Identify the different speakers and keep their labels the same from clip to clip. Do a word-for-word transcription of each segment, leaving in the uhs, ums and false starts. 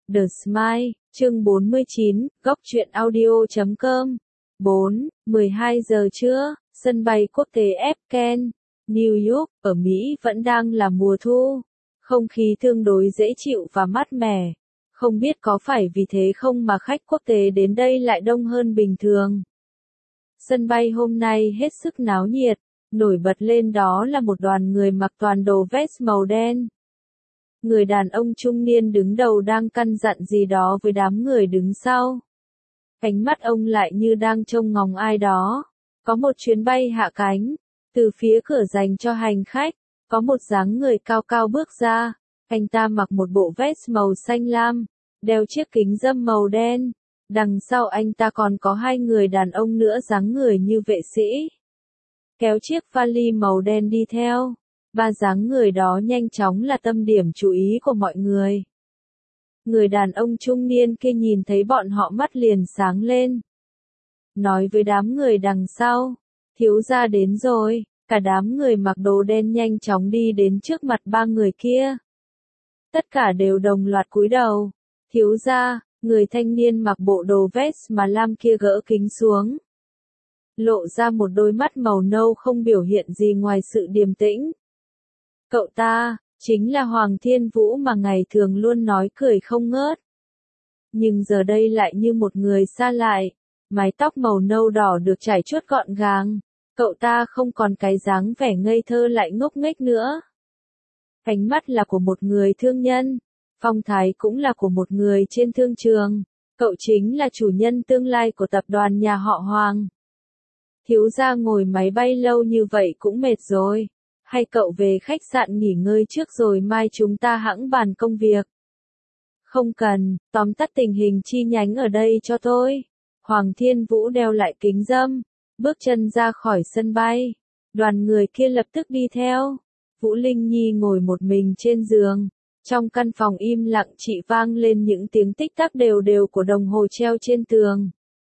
Speaker 1: The Smile, chương bốn mươi chín, góc truyện audio chấm com. bốn, mười hai giờ trưa, sân bay quốc tế F Ken, New York, ở Mỹ vẫn đang là mùa thu. Không khí tương đối dễ chịu và mát mẻ. Không biết có phải vì thế không mà khách quốc tế đến đây lại đông hơn bình thường. Sân bay hôm nay hết sức náo nhiệt, nổi bật lên đó là một đoàn người mặc toàn đồ vest màu đen. Người đàn ông trung niên đứng đầu đang căn dặn gì đó với đám người đứng sau. Ánh mắt ông lại như đang trông ngóng ai đó. Có một chuyến bay hạ cánh. Từ phía cửa dành cho hành khách, có một dáng người cao cao bước ra. Anh ta mặc một bộ vest màu xanh lam, đeo chiếc kính râm màu đen. Đằng sau anh ta còn có hai người đàn ông nữa dáng người như vệ sĩ. Kéo chiếc vali màu đen đi theo. Ba dáng người đó nhanh chóng là tâm điểm chú ý của mọi người. Người đàn ông trung niên kia nhìn thấy bọn họ mắt liền sáng lên. Nói với đám người đằng sau, thiếu gia đến rồi, cả đám người mặc đồ đen nhanh chóng đi đến trước mặt ba người kia. Tất cả đều đồng loạt cúi đầu. Thiếu gia, người thanh niên mặc bộ đồ vest mà lam kia gỡ kính xuống. Lộ ra một đôi mắt màu nâu không biểu hiện gì ngoài sự điềm tĩnh. Cậu ta, chính là Hoàng Thiên Vũ mà ngày thường luôn nói cười không ngớt. Nhưng giờ đây lại như một người xa lại, mái tóc màu nâu đỏ được chải chuốt gọn gàng. Cậu ta không còn cái dáng vẻ ngây thơ lại ngốc nghếch nữa. Ánh mắt là của một người thương nhân, phong thái cũng là của một người trên thương trường. Cậu chính là chủ nhân tương lai của tập đoàn nhà họ Hoàng. Thiếu gia ngồi máy bay lâu như vậy cũng mệt rồi. Hay cậu về khách sạn nghỉ ngơi trước rồi mai chúng ta hẵng bàn công việc. Không cần, tóm tắt tình hình chi nhánh ở đây cho tôi. Hoàng Thiên Vũ đeo lại kính râm, bước chân ra khỏi sân bay. Đoàn người kia lập tức đi theo. Vũ Linh Nhi ngồi một mình trên giường. Trong căn phòng im lặng chỉ vang lên những tiếng tích tắc đều đều của đồng hồ treo trên tường.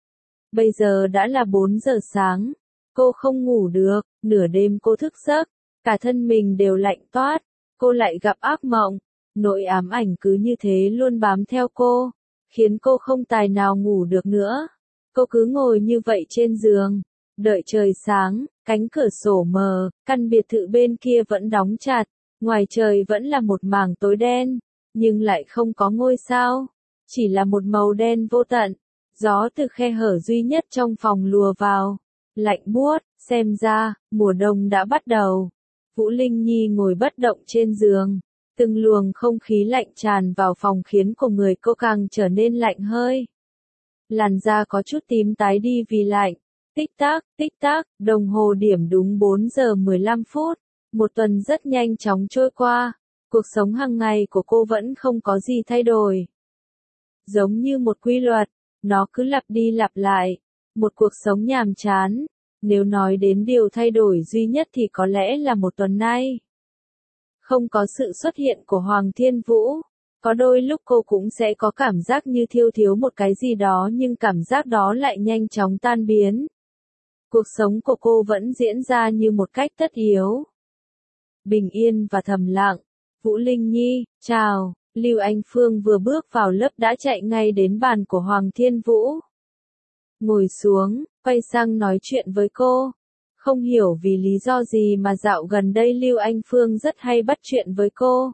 Speaker 1: Bây giờ đã là bốn giờ sáng. Cô không ngủ được, nửa đêm cô thức giấc. Cả thân mình đều lạnh toát, cô lại gặp ác mộng, nỗi ám ảnh cứ như thế luôn bám theo cô, khiến cô không tài nào ngủ được nữa. Cô cứ ngồi như vậy trên giường, đợi trời sáng, cánh cửa sổ mờ, căn biệt thự bên kia vẫn đóng chặt, ngoài trời vẫn là một mảng tối đen, nhưng lại không có ngôi sao, chỉ là một màu đen vô tận, gió từ khe hở duy nhất trong phòng lùa vào, lạnh buốt, xem ra, mùa đông đã bắt đầu. Vũ Linh Nhi ngồi bất động trên giường, từng luồng không khí lạnh tràn vào phòng khiến của người cô càng trở nên lạnh hơi. Làn da có chút tím tái đi vì lạnh, tích tắc, tích tắc, đồng hồ điểm đúng bốn giờ mười lăm phút, một tuần rất nhanh chóng trôi qua, cuộc sống hàng ngày của cô vẫn không có gì thay đổi. Giống như một quy luật, nó cứ lặp đi lặp lại, một cuộc sống nhàm chán. Nếu nói đến điều thay đổi duy nhất thì có lẽ là một tuần nay. Không có sự xuất hiện của Hoàng Thiên Vũ. Có đôi lúc cô cũng sẽ có cảm giác như thiếu thiếu một cái gì đó nhưng cảm giác đó lại nhanh chóng tan biến. Cuộc sống của cô vẫn diễn ra như một cách tất yếu. Bình yên và thầm lặng. Vũ Linh Nhi, chào. Lưu Anh Phương vừa bước vào lớp đã chạy ngay đến bàn của Hoàng Thiên Vũ. Ngồi xuống, quay sang nói chuyện với cô. Không hiểu vì lý do gì mà dạo gần đây Lưu Anh Phương rất hay bắt chuyện với cô.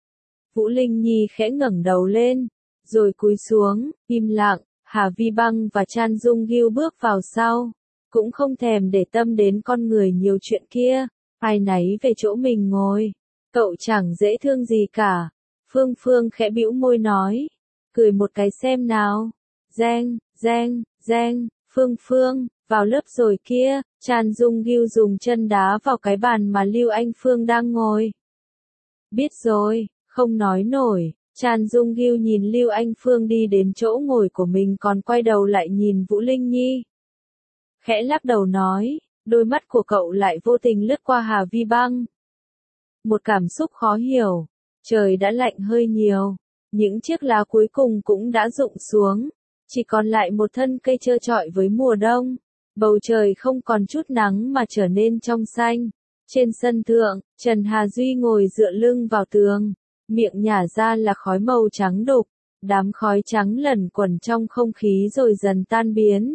Speaker 1: Vũ Linh Nhi khẽ ngẩng đầu lên, rồi cúi xuống, im lặng. Hà Vi Băng và Chan Dung Gil bước vào sau, cũng không thèm để tâm đến con người nhiều chuyện kia, ai nấy về chỗ mình ngồi. Cậu chẳng dễ thương gì cả. Phương Phương khẽ bĩu môi nói, cười một cái xem nào. Giang, Giang, Giang, Phương Phương, vào lớp rồi kia. Chan Dung Gil dùng chân đá vào cái bàn mà Lưu Anh Phương đang ngồi. Biết rồi, không nói nổi. Chan Dung Gil nhìn Lưu Anh Phương đi đến chỗ ngồi của mình còn quay đầu lại nhìn Vũ Linh Nhi. Khẽ lắc đầu nói, đôi mắt của cậu lại vô tình lướt qua Hà Vi Băng. Một cảm xúc khó hiểu. Trời đã lạnh hơi nhiều. Những chiếc lá cuối cùng cũng đã rụng xuống. Chỉ còn lại một thân cây trơ trọi với mùa đông. Bầu trời không còn chút nắng mà trở nên trong xanh. Trên sân thượng, Trần Hà Duy ngồi dựa lưng vào tường. Miệng nhả ra là khói màu trắng đục. đám khói trắng lẩn quẩn trong không khí rồi dần tan biến.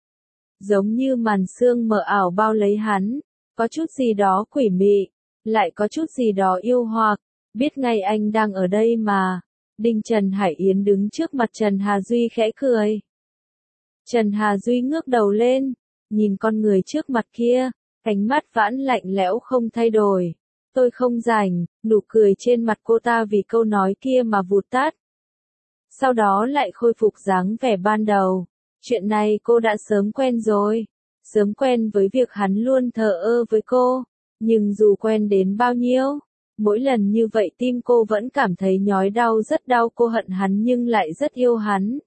Speaker 1: Giống như màn sương mờ ảo bao lấy hắn, có chút gì đó quỷ mị, lại có chút gì đó yêu hoặc, biết ngay anh đang ở đây mà. Đinh Trần Hải Yến đứng trước mặt Trần Hà Duy khẽ cười. Trần Hà Duy ngước đầu lên, nhìn con người trước mặt kia, ánh mắt vãn lạnh lẽo không thay đổi. Tôi không rảnh, nụ cười trên mặt cô ta vì câu nói kia mà vụt tắt. Sau đó lại khôi phục dáng vẻ ban đầu. Chuyện này cô đã sớm quen rồi. Sớm quen với việc hắn luôn thờ ơ với cô. Nhưng dù quen đến bao nhiêu, mỗi lần như vậy tim cô vẫn cảm thấy nhói đau, rất đau. Cô hận hắn nhưng lại rất yêu hắn.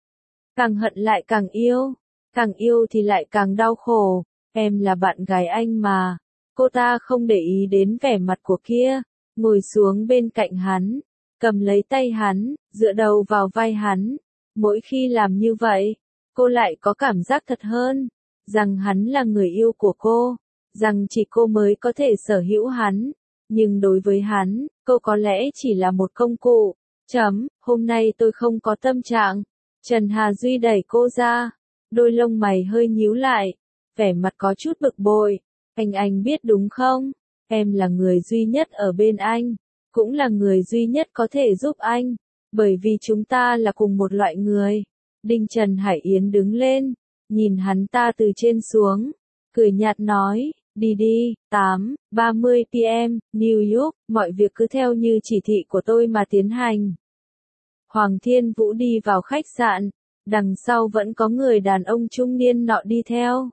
Speaker 1: Càng hận lại càng yêu, càng yêu thì lại càng đau khổ. Em là bạn gái anh mà. Cô ta không để ý đến vẻ mặt của kia, ngồi xuống bên cạnh hắn, cầm lấy tay hắn, dựa đầu vào vai hắn. Mỗi khi làm như vậy, cô lại có cảm giác thật hơn, rằng hắn là người yêu của cô, rằng chỉ cô mới có thể sở hữu hắn. Nhưng đối với hắn, cô có lẽ chỉ là một công cụ. Chấm, hôm nay tôi không có tâm trạng. Trần Hà Duy đẩy cô ra, đôi lông mày hơi nhíu lại, vẻ mặt có chút bực bội. Anh anh biết đúng không? Em là người duy nhất ở bên anh, cũng là người duy nhất có thể giúp anh, bởi vì chúng ta là cùng một loại người. Đinh Trần Hải Yến đứng lên, nhìn hắn ta từ trên xuống, cười nhạt nói, đi đi, tám ba mươi p m, New York, mọi việc cứ theo như chỉ thị của tôi mà tiến hành. Hoàng Thiên Vũ đi vào khách sạn, đằng sau vẫn có người đàn ông trung niên nọ đi theo.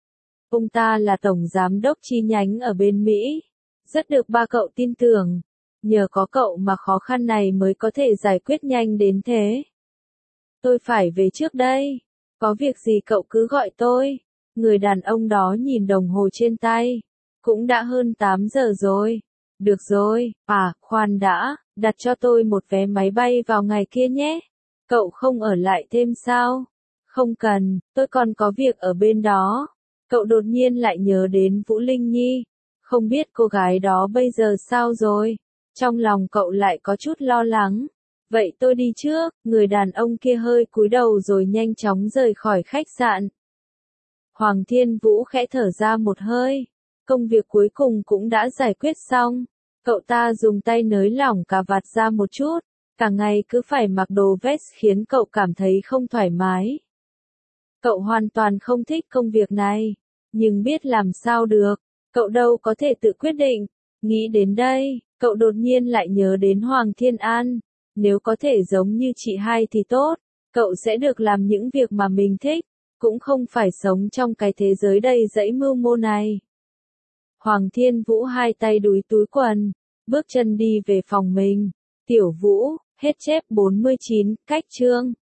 Speaker 1: Ông ta là tổng giám đốc chi nhánh ở bên Mỹ, rất được ba cậu tin tưởng. Nhờ có cậu mà khó khăn này mới có thể giải quyết nhanh đến thế. Tôi phải về trước đây, có việc gì cậu cứ gọi tôi. Người đàn ông đó nhìn đồng hồ trên tay, cũng đã hơn tám giờ rồi. Được rồi, à, khoan đã, đặt cho tôi một vé máy bay vào ngày kia nhé. Cậu không ở lại thêm sao? Không cần, tôi còn có việc ở bên đó. Cậu đột nhiên lại nhớ đến Vũ Linh Nhi, không biết cô gái đó bây giờ sao rồi. Trong lòng cậu lại có chút lo lắng. Vậy tôi đi trước. Người đàn ông kia hơi cúi đầu rồi nhanh chóng rời khỏi khách sạn. Hoàng Thiên Vũ khẽ thở ra một hơi. Công việc cuối cùng cũng đã giải quyết xong. Cậu ta dùng tay nới lỏng cà vạt ra một chút. Cả ngày cứ phải mặc đồ vest khiến cậu cảm thấy không thoải mái. Cậu hoàn toàn không thích công việc này. Nhưng biết làm sao được. Cậu đâu có thể tự quyết định. Nghĩ đến đây, cậu đột nhiên lại nhớ đến Hoàng Thiên An. Nếu có thể giống như chị hai thì tốt. Cậu sẽ được làm những việc mà mình thích. Cũng không phải sống trong cái thế giới đầy dẫy mưu mô này. Hoàng Thiên Vũ hai tay đúi túi quần, bước chân đi về phòng mình. Tiểu Vũ, hết chép bốn mươi chín, cách chương.